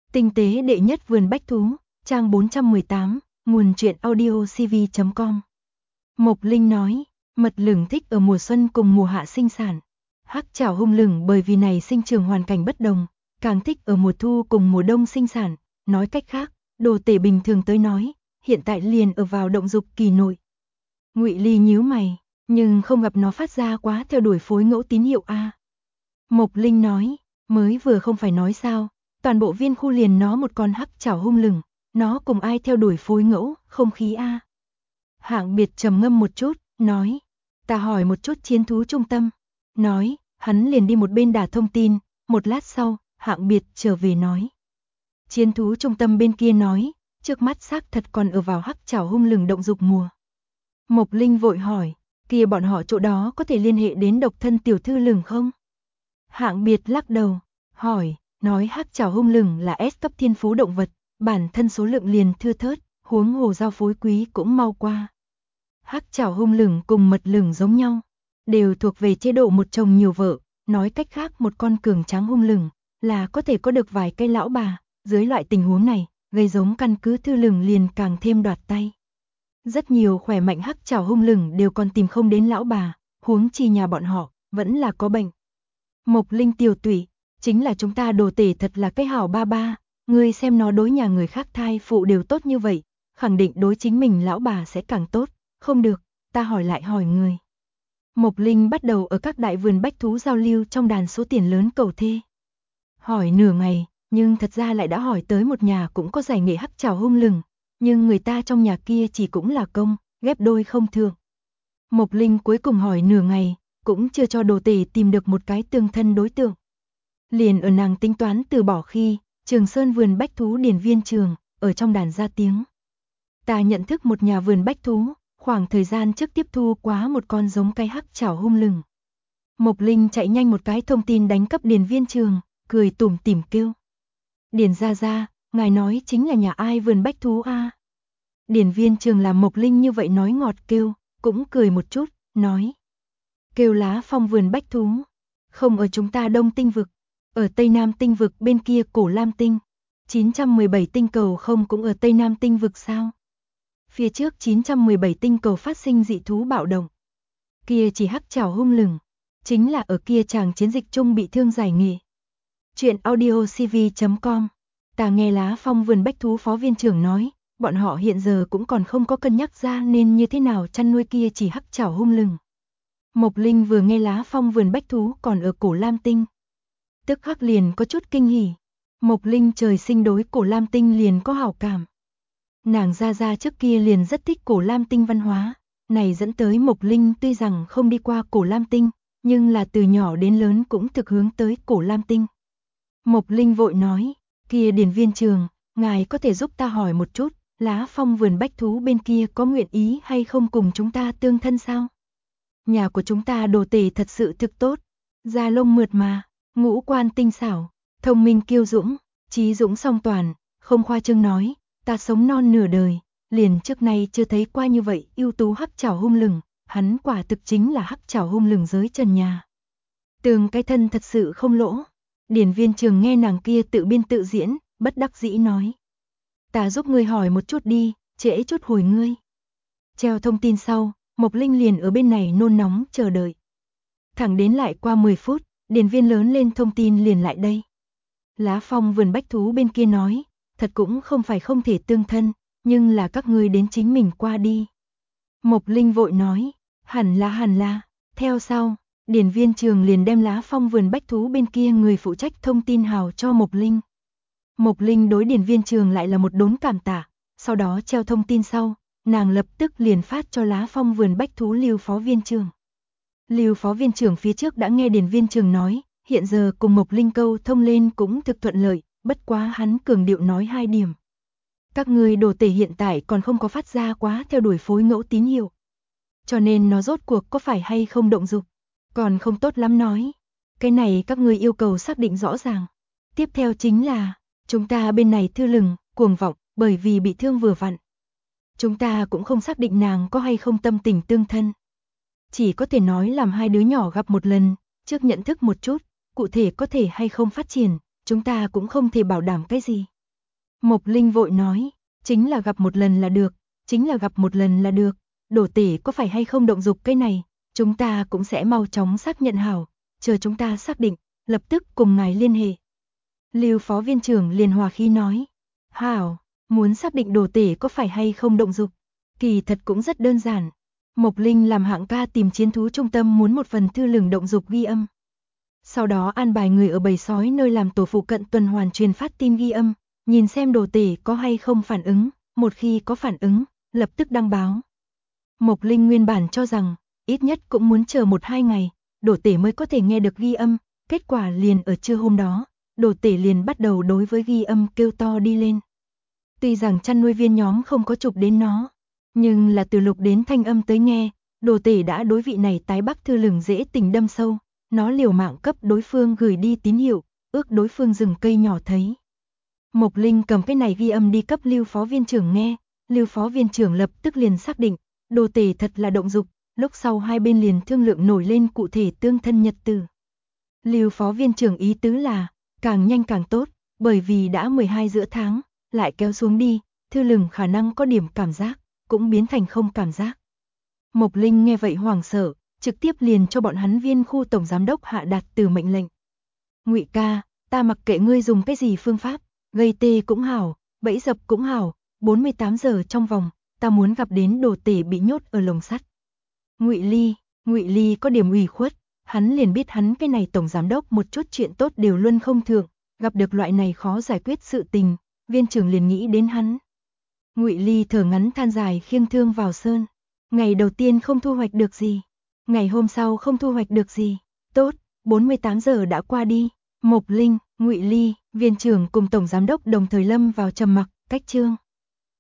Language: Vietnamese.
Tinh tế đệ nhất vườn bách thú, trang 418, nguồn truyện audio cv.com. Mộc Linh nói, mật lửng thích ở mùa xuân cùng mùa hạ sinh sản. Hắc chảo hung lửng bởi vì này sinh trưởng hoàn cảnh bất đồng, càng thích ở mùa thu cùng mùa đông sinh sản. Nói cách khác, đồ tể bình thường tới nói, hiện tại liền ở vào động dục kỳ nội. Ngụy Ly nhíu mày, nhưng không gặp nó phát ra quá theo đuổi phối ngẫu tín hiệu a. Mộc Linh nói, mới vừa không phải nói sao, toàn bộ viên khu liền nó một con hắc chảo hung lửng, nó cùng ai theo đuổi phối ngẫu, không khí a. Hạng Biệt trầm ngâm một chút, nói, ta hỏi một chút chiến thú trung tâm. Nói, hắn liền đi một bên đả thông tin, một lát sau, Hạng Biệt trở về nói. Chiến thú trung tâm bên kia nói, trước mắt xác thật còn ở vào hắc chảo hung lửng động dục mùa. Mộc Linh vội hỏi, kia bọn họ chỗ đó có thể liên hệ đến độc thân tiểu thư lửng không? Hạng Biệt lắc đầu, hỏi, nói hắc chảo hung lửng là S cấp thiên phú động vật, bản thân số lượng liền thưa thớt, huống hồ giao phối quý cũng mau qua. Hắc chảo hung lửng cùng mật lửng giống nhau, đều thuộc về chế độ một chồng nhiều vợ, nói cách khác một con cường tráng hung lửng là có thể có được vài cây lão bà, dưới loại tình huống này, gây giống căn cứ thư lửng liền càng thêm đoạt tay. Rất nhiều khỏe mạnh hắc chảo hung lửng đều còn tìm không đến lão bà, huống chi nhà bọn họ vẫn là có bệnh. Mộc Linh tiểu tụy, chính là chúng ta đồ tể thật là cái hảo ba ba, ngươi xem nó đối nhà người khác thai phụ đều tốt như vậy, khẳng định đối chính mình lão bà sẽ càng tốt, không được, ta hỏi lại hỏi người. Mộc Linh bắt đầu ở các đại vườn bách thú giao lưu trong đàn số tiền lớn cầu thê. Hỏi nửa ngày, nhưng thật ra lại đã hỏi tới một nhà cũng có giải nghệ hắc chảo hung lửng, nhưng người ta trong nhà kia chỉ cũng là công, ghép đôi không thường. Mộc Linh cuối cùng hỏi nửa ngày, cũng chưa cho đồ tể tìm được một cái tương thân đối tượng. Liền ở nàng tính toán từ bỏ khi, Trường Sơn vườn bách thú điển viên trường, ở trong đàn ra tiếng. Ta nhận thức một nhà vườn bách thú, khoảng thời gian trước tiếp thu quá một con giống cái hắc chảo hung lửng. Mộc Linh chạy nhanh một cái thông tin đánh cấp điển viên trường, cười tủm tỉm kêu. Điển ra, ngài nói chính là nhà ai vườn bách thú a? Điển viên trường làm Mộc Linh như vậy nói ngọt kêu, cũng cười một chút, nói. Kêu Lá Phong vườn bách thú, không ở chúng ta Đông Tinh vực, ở Tây Nam Tinh vực bên kia Cổ Lam Tinh. 917 tinh cầu không cũng ở Tây Nam Tinh vực sao? Phía trước 917 tinh cầu phát sinh dị thú bạo động. Kia chỉ hắc chảo hung lửng, chính là ở kia chàng chiến dịch chung bị thương giải nghệ. Chuyện audio cv.com. Ta nghe Lá Phong vườn bách thú phó viên trưởng nói, bọn họ hiện giờ cũng còn không có cân nhắc ra nên như thế nào chăn nuôi kia chỉ hắc chảo hung lửng. Mộc Linh vừa nghe Lá Phong vườn bách thú còn ở Cổ Lam Tinh, tức khắc liền có chút kinh hỉ. Mộc Linh trời sinh đối Cổ Lam Tinh liền có hảo cảm. Nàng ra trước kia liền rất thích Cổ Lam Tinh văn hóa, này dẫn tới Mộc Linh tuy rằng không đi qua Cổ Lam Tinh, nhưng là từ nhỏ đến lớn cũng thực hướng tới Cổ Lam Tinh. Mộc Linh vội nói, kia điển viên trường, ngài có thể giúp ta hỏi một chút, Lá Phong vườn bách thú bên kia có nguyện ý hay không cùng chúng ta tương thân sao? Nhà của chúng ta đồ tể thật sự thực tốt, da lông mượt mà, ngũ quan tinh xảo, thông minh kiêu dũng, trí dũng song toàn, không khoa trương nói, ta sống non nửa đời, liền trước nay chưa thấy qua như vậy ưu tú hắc chảo hung lửng, hắn quả thực chính là hắc chảo hung lửng dưới trần nhà. Tường cái thân thật sự không lỗ. Điển viên trường nghe nàng kia tự biên tự diễn, bất đắc dĩ nói. Ta giúp ngươi hỏi một chút đi, trễ chút hồi ngươi. Treo thông tin sau, Mộc Linh liền ở bên này nôn nóng chờ đợi. Thẳng đến lại qua 10 phút, điển viên lớn lên thông tin liền lại đây. Lá Phong vườn bách thú bên kia nói, thật cũng không phải không thể tương thân, nhưng là các ngươi đến chính mình qua đi. Mộc Linh vội nói, hẳn là, theo sau, điển viên trường liền đem Lá Phong vườn bách thú bên kia người phụ trách thông tin hào cho Mộc Linh. Mộc Linh đối điển viên trường lại là một đốn cảm tạ, sau đó treo thông tin sau, nàng lập tức liền phát cho Lá Phong vườn bách thú Lưu phó viên trường. Lưu phó viên trưởng phía trước đã nghe điển viên trường nói, hiện giờ cùng Mộc Linh câu thông lên cũng thực thuận lợi, bất quá hắn cường điệu nói 2 điểm. Các ngươi đồ tể hiện tại còn không có phát ra quá theo đuổi phối ngẫu tín hiệu. Cho nên nó rốt cuộc có phải hay không động dục, còn không tốt lắm nói. Cái này các ngươi yêu cầu xác định rõ ràng. Tiếp theo chính là, chúng ta bên này thư lửng, cuồng vọng, bởi vì bị thương vừa vặn. Chúng ta cũng không xác định nàng có hay không tâm tình tương thân. Chỉ có thể nói làm hai đứa nhỏ gặp một lần, trước nhận thức một chút, cụ thể có thể hay không phát triển, chúng ta cũng không thể bảo đảm cái gì. Mộc Linh vội nói, chính là gặp một lần là được, chính là gặp một lần là được, Đổ Tể có phải hay không động dục cái này, chúng ta cũng sẽ mau chóng xác nhận hảo, chờ chúng ta xác định, lập tức cùng ngài liên hệ. Lưu phó viên trưởng liền hòa khí nói, hảo, muốn xác định Đổ Tể có phải hay không động dục, kỳ thật cũng rất đơn giản. Mộc Linh làm hạng ca tìm chiến thú trung tâm muốn một phần thư lừng động dục ghi âm. Sau đó an bài người ở bầy sói nơi làm tổ phụ cận tuần hoàn truyền phát tin ghi âm, nhìn xem Đổ Tể có hay không phản ứng, một khi có phản ứng, lập tức đăng báo. Mộc Linh nguyên bản cho rằng, ít nhất cũng muốn chờ 1-2 ngày, Đổ Tể mới có thể nghe được ghi âm, kết quả liền ở trưa hôm đó, Đổ Tể liền bắt đầu đối với ghi âm kêu to đi lên. Tuy rằng chăn nuôi viên nhóm không có chụp đến nó, nhưng là từ lục đến thanh âm tới nghe, Đổ Tể đã đối vị này tái bắc thư lừng dễ tình đâm sâu, nó liều mạng cấp đối phương gửi đi tín hiệu, ước đối phương dừng cây nhỏ thấy. Mộc Linh cầm cái này ghi âm đi cấp Lưu phó viên trưởng nghe, Lưu phó viên trưởng lập tức liền xác định, Đổ Tể thật là động dục, lúc sau hai bên liền thương lượng nổi lên cụ thể tương thân nhật tử. Lưu phó viên trưởng ý tứ là, càng nhanh càng tốt, bởi vì đã 12 giữa tháng, lại kéo xuống đi, thư lừng khả năng có điểm cảm giác, cũng biến thành không cảm giác. Mộc Linh nghe vậy hoảng sợ, trực tiếp liền cho bọn hắn viên khu tổng giám đốc hạ đạt từ mệnh lệnh. Ngụy ca, ta mặc kệ ngươi dùng cái gì phương pháp, gây tê cũng hảo, bẫy dập cũng hảo, 48 giờ trong vòng, ta muốn gặp đến Đổ Tể bị nhốt ở lồng sắt. Ngụy Ly có điểm ủy khuất, hắn liền biết hắn cái này tổng giám đốc một chút chuyện tốt đều luôn không thượng, gặp được loại này khó giải quyết sự tình, viên trưởng liền nghĩ đến hắn. Ngụy Ly thở ngắn than dài khiêng thương vào sơn. Ngày đầu tiên không thu hoạch được gì, ngày hôm sau không thu hoạch được gì. Tốt, 48 giờ đã qua đi. Mộc Linh, Ngụy Ly, viên trưởng cùng tổng giám đốc đồng thời lâm vào trầm mặc, cách chương.